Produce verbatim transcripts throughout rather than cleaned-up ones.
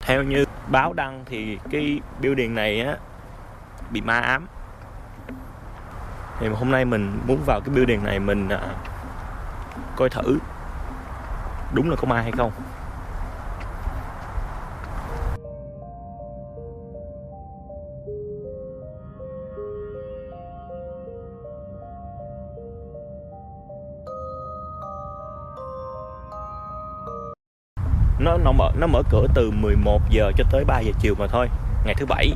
Theo như báo đăng thì cái building này á bị ma ám. Thì hôm nay mình muốn vào cái building này mình à, coi thử đúng là có ma hay không. Nó nó mở nó mở cửa từ mười một giờ cho tới ba giờ chiều mà thôi, ngày thứ bảy.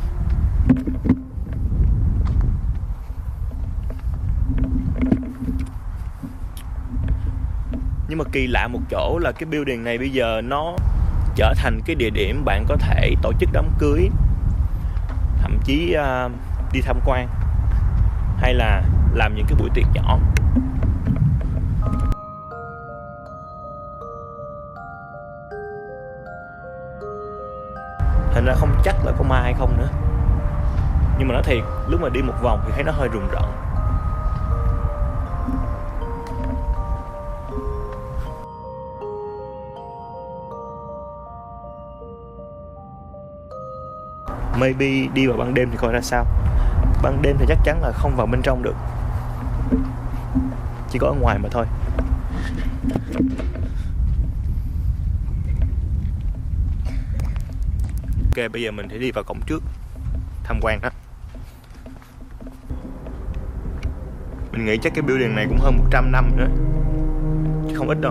Nhưng mà kỳ lạ một chỗ là cái building này bây giờ nó trở thành cái địa điểm bạn có thể tổ chức đám cưới, thậm chí uh, đi tham quan hay là làm những cái buổi tiệc nhỏ. Thành ra không chắc là có ma hay không nữa. Nhưng mà nói thiệt, lúc mà đi một vòng thì thấy nó hơi rùng rợn. Maybe đi vào ban đêm thì coi ra sao. Ban đêm thì chắc chắn là không vào bên trong được, chỉ có ở ngoài mà thôi. Ok, bây giờ mình sẽ đi vào cổng trước tham quan đó. Mình nghĩ chắc cái building này cũng hơn một trăm năm nữa, chứ không ít đâu.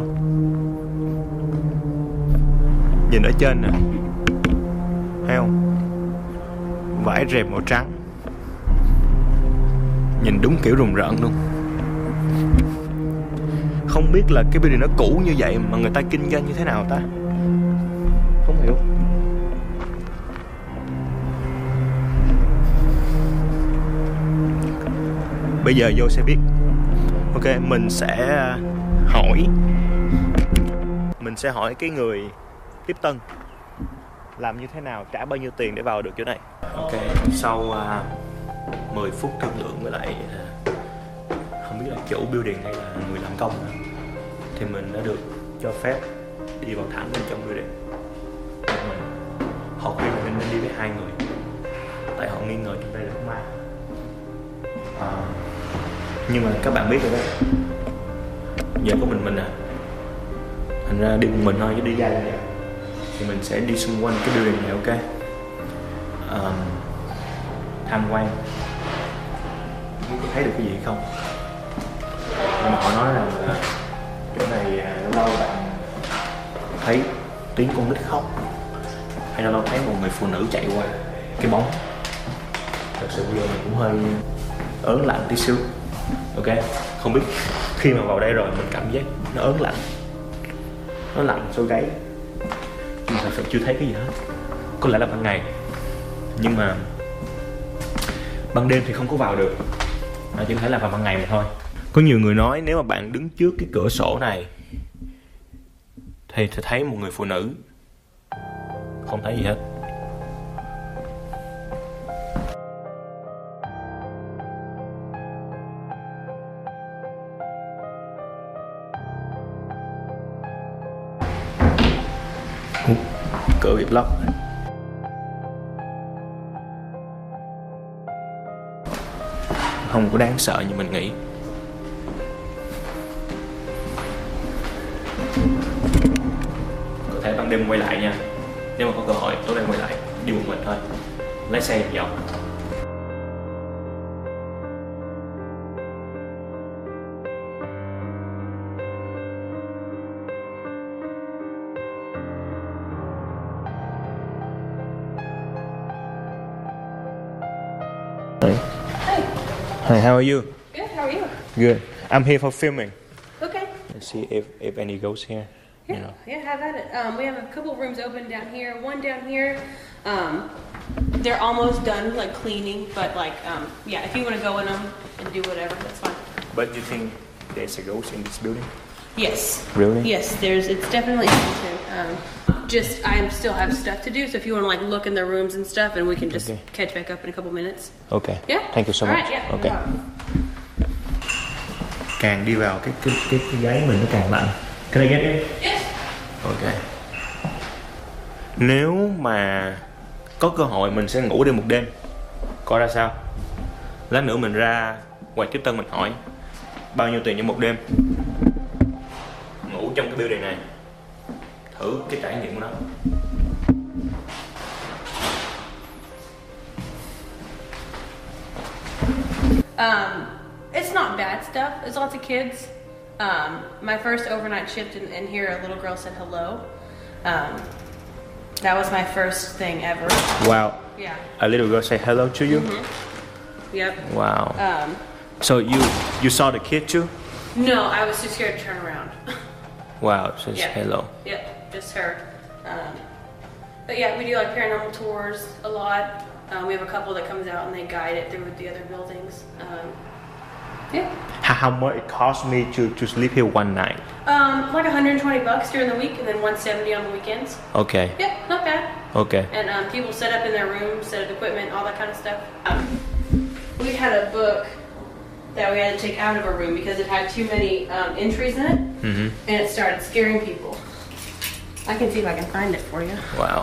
Nhìn ở trên nè, thấy không? Vải rèm màu trắng, nhìn đúng kiểu rùng rợn luôn. Không biết là cái building nó cũ như vậy mà người ta kinh doanh như thế nào ta, không hiểu. Bây giờ vô sẽ biết. Ok, mình sẽ hỏi Mình sẽ hỏi cái người tiếp tân làm như thế nào, trả bao nhiêu tiền để vào được chỗ này. Ok, sau uh, mười phút thương lượng với lại uh, không biết là chủ building hay là người làm công nữa, thì mình đã được cho phép đi vào thẳng bên trong building. Mình họ khuyên là mình nên đi với hai người, tại họ nghi ngờ trong đây là có ma. Uh, nhưng mà các bạn biết rồi đó, giờ có mình mình à, thành ra đi một mình thôi chứ đi ra đây thì mình sẽ đi xung quanh cái building này. Ok, um, tham quan, không biết có thấy được cái gì không. Nhưng mà họ nói rằng là chỗ này lâu lâu bạn thấy tiếng con nít khóc, hay lâu lâu thấy một người phụ nữ chạy qua cái bóng. Thật sự bây giờ mình cũng hơi ớn lạnh tí xíu. Ok, không biết khi mà vào đây rồi mình cảm giác nó ớn lạnh, nó lạnh sôi gáy. Nhưng thật sự chưa thấy cái gì hết. Có lẽ là ban ngày, nhưng mà ban đêm thì không có vào được, à, chỉ có thể là vào ban ngày mà thôi. Có nhiều người nói nếu mà bạn đứng trước cái cửa sổ này thì sẽ thấy một người phụ nữ. Không thấy gì hết. Cửa bị block. Không có đáng sợ như mình nghĩ. Có thể ban đêm quay lại nha. Nếu mà có cơ hội tối nay quay lại, đi một mình thôi, lái xe vòng. Hi, how are you? Good, how are you? Good. I'm here for filming. Okay. Let's see if, if any goes here. Yeah, You know. yeah, have at it. Um, we have a couple of rooms open down here, one down here. Um, they're almost done, like cleaning, but like, um, yeah, if you want to go in them and do whatever, that's fine. But you think there's a ghost in this building? Yes. Really? Yes, there's. It's definitely interesting. Um, just I still have stuff to do, so if you want to like look in their rooms and stuff, and we can just Okay. catch back up in a couple minutes. Okay. Yeah. Thank you so All much. right, yeah, no Okay. problem. Càng đi vào cái cái cái cái gáy mình nó càng lạnh. Can I get in? Yes. Okay. Nếu mà có cơ hội mình sẽ ngủ đêm một đêm, coi ra sao. Lát nữa mình ra quầy tiếp tân mình hỏi bao nhiêu tiền cho một đêm ngủ trong cái building này, thử cái trải nghiệm của nó. Um, it's not bad stuff. There's lots of kids. Um, my first overnight shift in, in here, a little girl said hello. Um, that was my first thing ever. Wow. Yeah. A little girl say hello to you? Mm-hmm. Yep. Wow. Um, So you you saw the kid too? no, I was too scared to turn around. Wow, so it's Yeah. hello. Yep, just her. Um, but yeah, we do like paranormal tours a lot. Um, we have a couple that comes out and they guide it through the other buildings. Um, yeah. How, how much it cost me to, to sleep here one night? Um, like one hundred twenty bucks during the week and then one hundred seventy on the weekends. Okay, Yep, not bad. okay. And um, people set up in their rooms, set up equipment, all that kind of stuff. Um, we had a book that we had to take out of our room because it had too many um, entries in it, Mm-hmm. and it started scaring people. I can see if I can find it for you. Wow.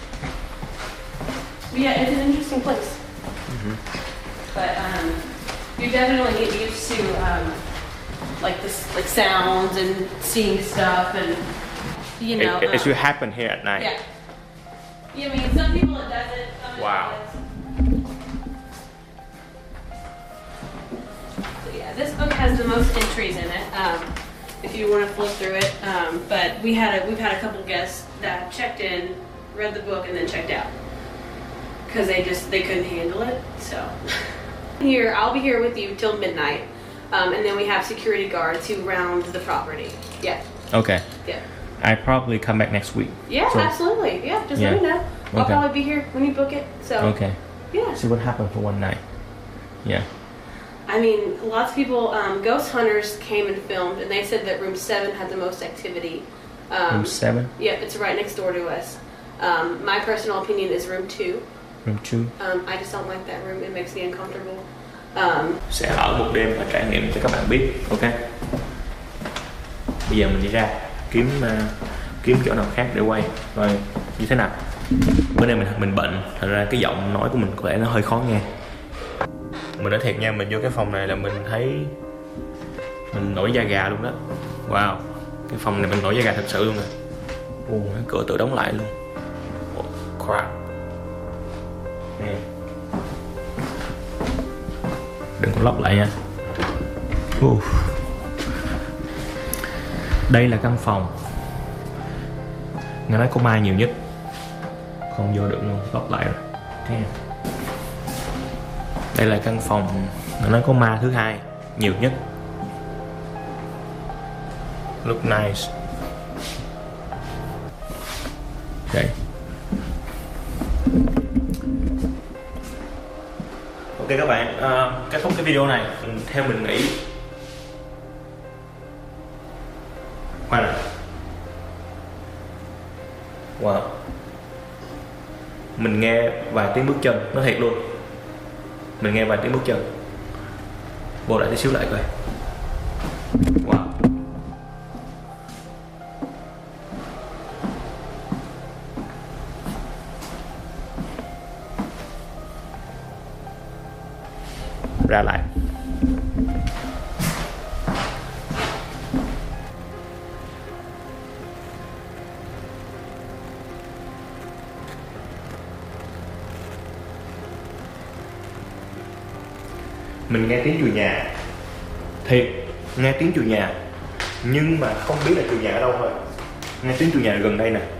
But yeah, it's an interesting place. Mm-hmm. But um, you definitely get used to um, like this, like sounds and seeing stuff, and you know. It, it um, should happen here at night. Yeah. Yeah, I mean, some people it doesn't. Some it Wow. does. So yeah, this book has the most entries in it. Um, if you want to flip through it, um, but we had a we've had a couple guests that checked in, read the book, and then checked out because they just they couldn't handle it. So here, I'll be here with you till midnight, um, and then we have security guards who round the property. Yeah, Okay. yeah. I probably come back next week. Yeah, So- absolutely. Yeah, just Yeah. let me know. I'll Okay. probably be here when you book it. So Okay. yeah. See what happened for one night. Yeah. I mean, lots of people, um, ghost hunters came and filmed, and they said that room seven had the most activity. Um, Room seven, yeah, it's right next door to us. Um, my personal opinion is room two. room two. Um, I just don't like that room. It makes me uncomfortable. Um, Sẽ ở một đêm và trải nghiệm cho các bạn biết. Ok. Bây giờ mình đi ra kiếm uh, kiếm chỗ nào khác để quay. Rồi như thế nào? Bữa nay mình mình bệnh, thật ra cái giọng nói của mình có vẻ nó hơi khó nghe. Mình nói thiệt nha, mình vô cái phòng này là mình thấy mình nổi da gà luôn đó. Wow, cái phòng này mình nổi da gà thật sự luôn nè. Ồ, cái cửa tự đóng lại luôn. Oh, crap. Nè. Đừng có lóc lại nha. Uh. Đây là căn phòng nghe nói có ma nhiều nhất, không vô được luôn, lóc lại rồi. Okay. Đây là căn phòng nghe nói có ma thứ hai nhiều nhất. Look nice. Đây. Ok các bạn, uh, kết thúc cái video này theo mình nghĩ. Khoan nào. Wow. Mình nghe vài tiếng bước chân, nói thiệt luôn. Mình nghe vài tiếng bước chân. Bộ lại tí xíu lại coi. Wow. Ra lại. Mình nghe tiếng chùi nhà. Thiệt, nghe tiếng chùi nhà. Nhưng mà không biết là chùi nhà ở đâu thôi. Nghe tiếng chùi nhà gần đây nè.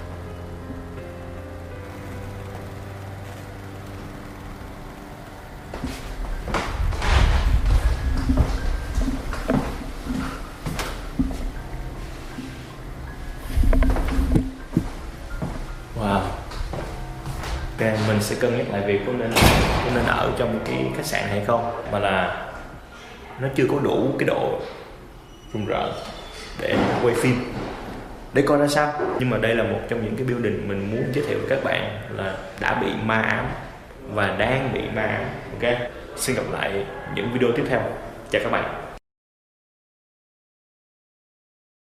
Wow. Ok, mình sẽ cân nhắc lại việc có nên có nên ở trong cái khách sạn hay không, mà là nó chưa có đủ cái độ rùng rợn để quay phim, để coi ra sao. Nhưng mà đây là một trong những cái building mình muốn giới thiệu với các bạn là đã bị ma ám và đang bị ma ám. Ok, xin gặp lại những video tiếp theo. Chào các bạn.